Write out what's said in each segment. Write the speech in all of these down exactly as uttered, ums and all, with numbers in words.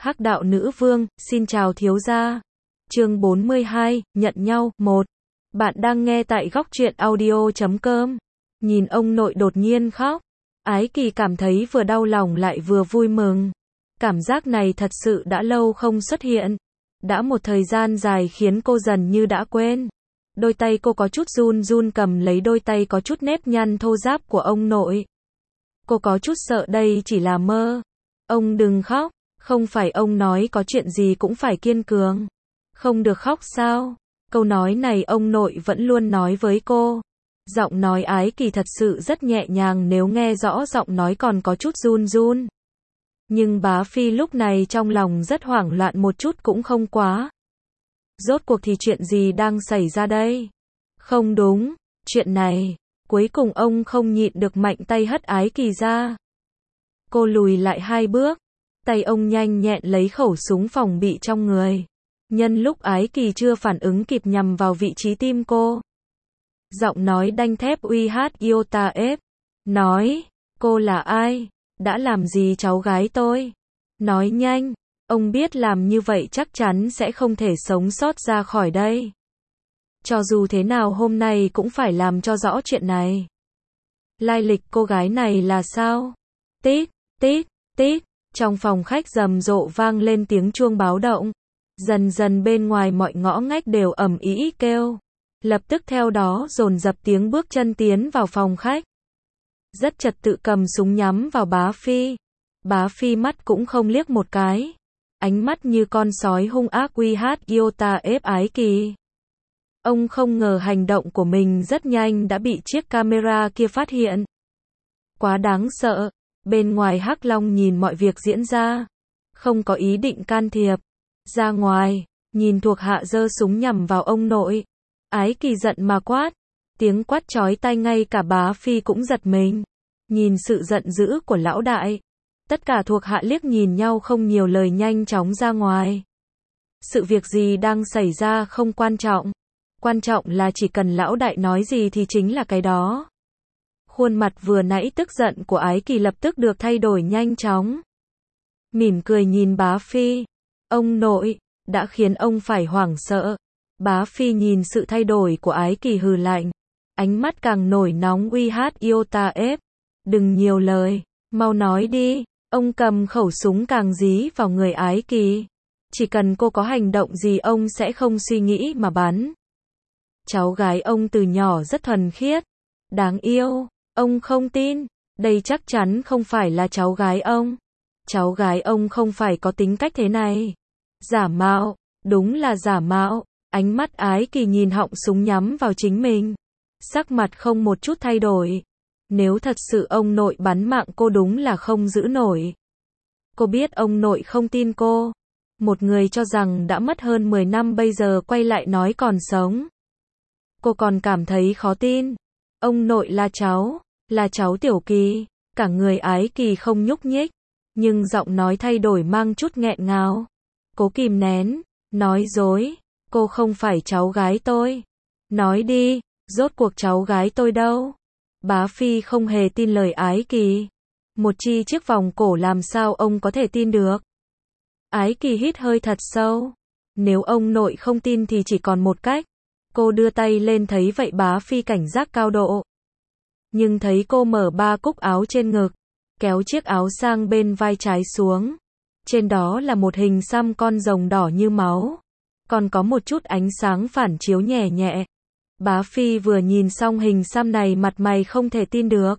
Hắc đạo nữ vương, xin chào thiếu gia. Chương bốn mươi hai, nhận nhau, một. Bạn đang nghe tại góc truyện audio chấm com. Nhìn ông nội đột nhiên khóc, Ái Kỳ cảm thấy vừa đau lòng lại vừa vui mừng. Cảm giác này thật sự đã lâu không xuất hiện. Đã một thời gian dài khiến cô dần như đã quên. Đôi tay cô có chút run run cầm lấy đôi tay có chút nếp nhăn thô ráp của ông nội. Cô có chút sợ đây chỉ là mơ. Ông đừng khóc, không phải ông nói có chuyện gì cũng phải kiên cường. Không được khóc sao? Câu nói này ông nội vẫn luôn nói với cô. Giọng nói Ái Kỳ thật sự rất nhẹ nhàng, nếu nghe rõ giọng nói còn có chút run run. Nhưng bá Phi lúc này trong lòng rất hoảng loạn, một chút cũng không quá. Rốt cuộc thì chuyện gì đang xảy ra đây? Không đúng, chuyện này. Cuối cùng ông không nhịn được mạnh tay hất Ái Kỳ ra. Cô lùi lại hai bước. Tay ông nhanh nhẹn lấy khẩu súng phòng bị trong người. Nhân lúc Ái Kỳ chưa phản ứng kịp nhằm vào vị trí tim cô. Giọng nói đanh thép uy hát Iota ép. Nói, cô là ai? Đã làm gì cháu gái tôi? Nói nhanh, ông biết làm như vậy chắc chắn sẽ không thể sống sót ra khỏi đây. Cho dù thế nào hôm nay cũng phải làm cho rõ chuyện này. Lai lịch cô gái này là sao? Tít, tít, tít. Trong phòng khách rầm rộ vang lên tiếng chuông báo động. Dần dần bên ngoài mọi ngõ ngách đều ầm ĩ kêu. Lập tức theo đó dồn dập tiếng bước chân tiến vào phòng khách. Rất trật tự cầm súng nhắm vào bá Phi. Bá Phi mắt cũng không liếc một cái. Ánh mắt như con sói hung ác uy hát Iota ép Ái Kỳ. Ông không ngờ hành động của mình rất nhanh đã bị chiếc camera kia phát hiện. Quá đáng sợ. Bên ngoài Hắc Long nhìn mọi việc diễn ra. Không có ý định can thiệp. Ra ngoài, nhìn thuộc hạ giơ súng nhằm vào ông nội. Ái Kỳ giận mà quát. Tiếng quát chói tai ngay cả bá Phi cũng giật mình. Nhìn sự giận dữ của lão đại. Tất cả thuộc hạ liếc nhìn nhau không nhiều lời nhanh chóng ra ngoài. Sự việc gì đang xảy ra không quan trọng. Quan trọng là chỉ cần lão đại nói gì thì chính là cái đó. Khuôn mặt vừa nãy tức giận của Ái Kỳ lập tức được thay đổi nhanh chóng. Mỉm cười nhìn bá Phi. Ông nội, đã khiến ông phải hoảng sợ. Bá Phi nhìn sự thay đổi của Ái Kỳ hừ lạnh. Ánh mắt càng nổi nóng uy hát Iota ép. Đừng nhiều lời, mau nói đi. Ông cầm khẩu súng càng dí vào người Ái Kỳ. Chỉ cần cô có hành động gì ông sẽ không suy nghĩ mà bắn. Cháu gái ông từ nhỏ rất thuần khiết. Đáng yêu. Ông không tin. Đây chắc chắn không phải là cháu gái ông. Cháu gái ông không phải có tính cách thế này. Giả mạo. Đúng là giả mạo. Ánh mắt Ái Kỳ nhìn họng súng nhắm vào chính mình. Sắc mặt không một chút thay đổi. Nếu thật sự ông nội bắn mạng cô đúng là không giữ nổi. Cô biết ông nội không tin cô. Một người cho rằng đã mất hơn mười năm bây giờ quay lại nói còn sống. Cô còn cảm thấy khó tin. Ông nội là cháu, là cháu Tiểu Kỳ. Cả người Ái Kỳ không nhúc nhích. Nhưng giọng nói thay đổi mang chút nghẹn ngào. Cố kìm nén, nói dối. Cô không phải cháu gái tôi. Nói đi, rốt cuộc cháu gái tôi đâu? Bá Phi không hề tin lời Ái Kỳ. Một chi chiếc vòng cổ làm sao ông có thể tin được? Ái Kỳ hít hơi thật sâu. Nếu ông nội không tin thì chỉ còn một cách. Cô đưa tay lên thấy vậy bá Phi cảnh giác cao độ. Nhưng thấy cô mở ba cúc áo trên ngực. Kéo chiếc áo sang bên vai trái xuống. Trên đó là một hình xăm con rồng đỏ như máu. Còn có một chút ánh sáng phản chiếu nhẹ nhẹ. Bá Phi vừa nhìn xong hình xăm này mặt mày không thể tin được.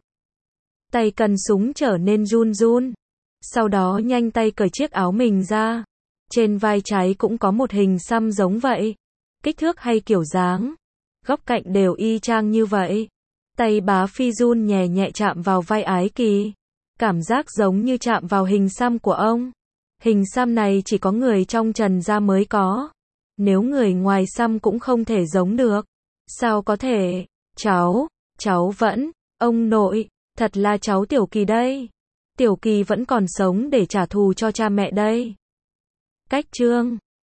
Tay cầm súng trở nên run run. Sau đó nhanh tay cởi chiếc áo mình ra. Trên vai trái cũng có một hình xăm giống vậy. Kích thước hay kiểu dáng. Góc cạnh đều y chang như vậy. Tay bá Phi run nhẹ nhẹ chạm vào vai Ái Kỳ. Cảm giác giống như chạm vào hình xăm của ông. Hình xăm này chỉ có người trong Trần gia mới có. Nếu người ngoài xăm cũng không thể giống được. Sao có thể? Cháu, cháu vẫn, ông nội, thật là cháu Tiểu Kỳ đây. Tiểu Kỳ vẫn còn sống để trả thù cho cha mẹ đây. Cách chương